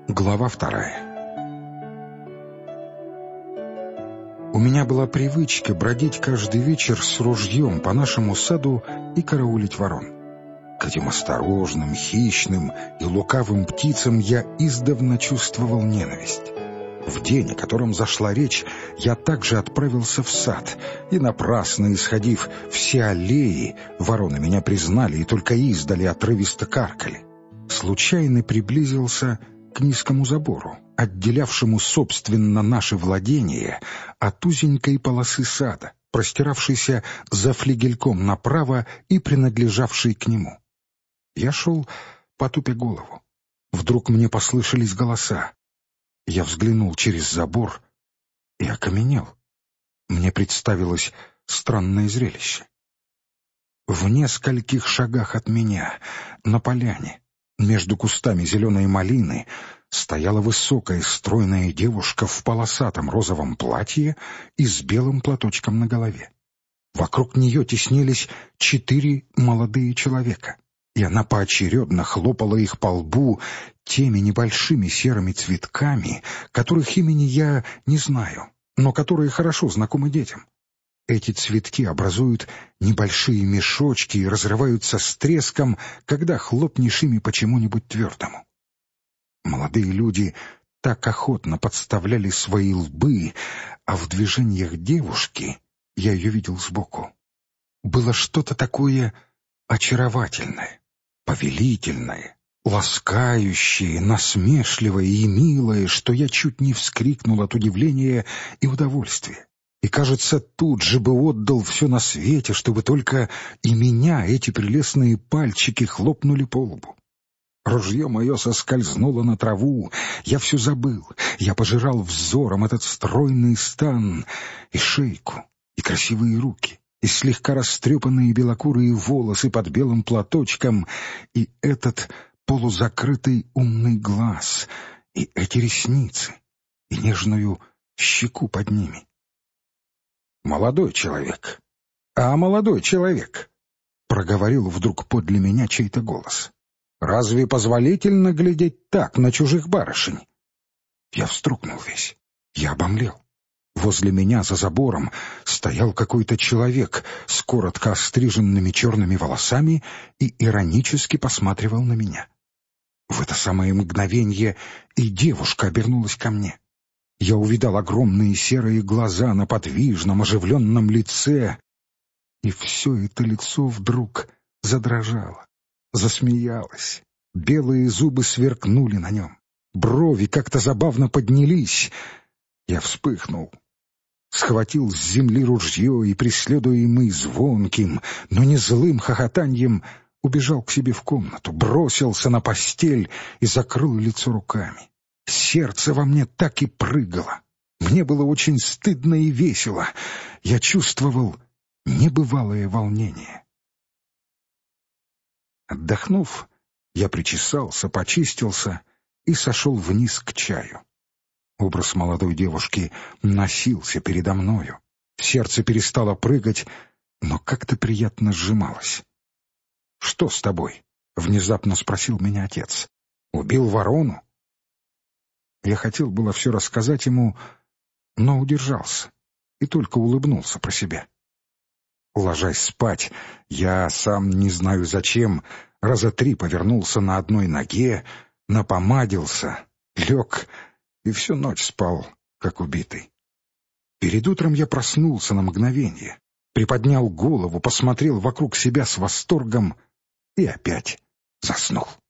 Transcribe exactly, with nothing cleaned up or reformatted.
Глава вторая. У меня была привычка бродить каждый вечер с ружьем по нашему саду и караулить ворон. К этим осторожным, хищным и лукавым птицам я издавна чувствовал ненависть. В день, о котором зашла речь, я также отправился в сад, и напрасно исходив все аллеи, вороны меня признали и только издали отрывисто каркали. Случайно приблизился к низкому забору, отделявшему, собственно, наши владения от узенькой полосы сада, простиравшейся за флигельком направо и принадлежавшей к нему. Я шел, потупя голову. Вдруг мне послышались голоса. Я взглянул через забор и окаменел. Мне представилось странное зрелище. В нескольких шагах от меня, на поляне, между кустами зеленой малины, стояла высокая стройная девушка в полосатом розовом платье и с белым платочком на голове. Вокруг нее теснились четыре молодые человека, и она поочередно хлопала их по лбу теми небольшими серыми цветками, которых имени я не знаю, но которые хорошо знакомы детям. Эти цветки образуют небольшие мешочки и разрываются с треском, когда хлопнешь ими по чему-нибудь твердому. Молодые люди так охотно подставляли свои лбы, а в движениях девушки, я ее видел сбоку, было что-то такое очаровательное, повелительное, ласкающее, насмешливое и милое, что я чуть не вскрикнул от удивления и удовольствия. И, кажется, тут же бы отдал все на свете, чтобы только и меня эти прелестные пальчики хлопнули по лбу. Ружье мое соскользнуло на траву, я все забыл, я пожирал взором этот стройный стан и шейку, и красивые руки, и слегка растрепанные белокурые волосы под белым платочком, и этот полузакрытый умный глаз, и эти ресницы, и нежную щеку под ними. «Молодой человек! А молодой человек!» — проговорил вдруг подле меня чей-то голос. «Разве позволительно глядеть так на чужих барышень?» Я вструхнул весь. Я обомлел. Возле меня за забором стоял какой-то человек с коротко остриженными черными волосами и иронически посматривал на меня. В это самое мгновенье и девушка обернулась ко мне. Я увидал огромные серые глаза на подвижном, оживленном лице, и все это лицо вдруг задрожало, засмеялось. Белые зубы сверкнули на нем, брови как-то забавно поднялись. Я вспыхнул, схватил с земли ружье и, преследуемый звонким, но не злым хохотаньем, убежал к себе в комнату, бросился на постель и закрыл лицо руками. Сердце во мне так и прыгало. Мне было очень стыдно и весело. Я чувствовал небывалое волнение. Отдохнув, я причесался, почистился и сошел вниз к чаю. Образ молодой девушки носился передо мною. Сердце перестало прыгать, но как-то приятно сжималось. «Что с тобой?» — внезапно спросил меня отец. «Убил ворону?» Я хотел было все рассказать ему, но удержался и только улыбнулся про себя. Ложась спать, я, сам не знаю зачем, раза три повернулся на одной ноге, напомадился, лег и всю ночь спал, как убитый. Перед утром я проснулся на мгновение, приподнял голову, посмотрел вокруг себя с восторгом и опять заснул.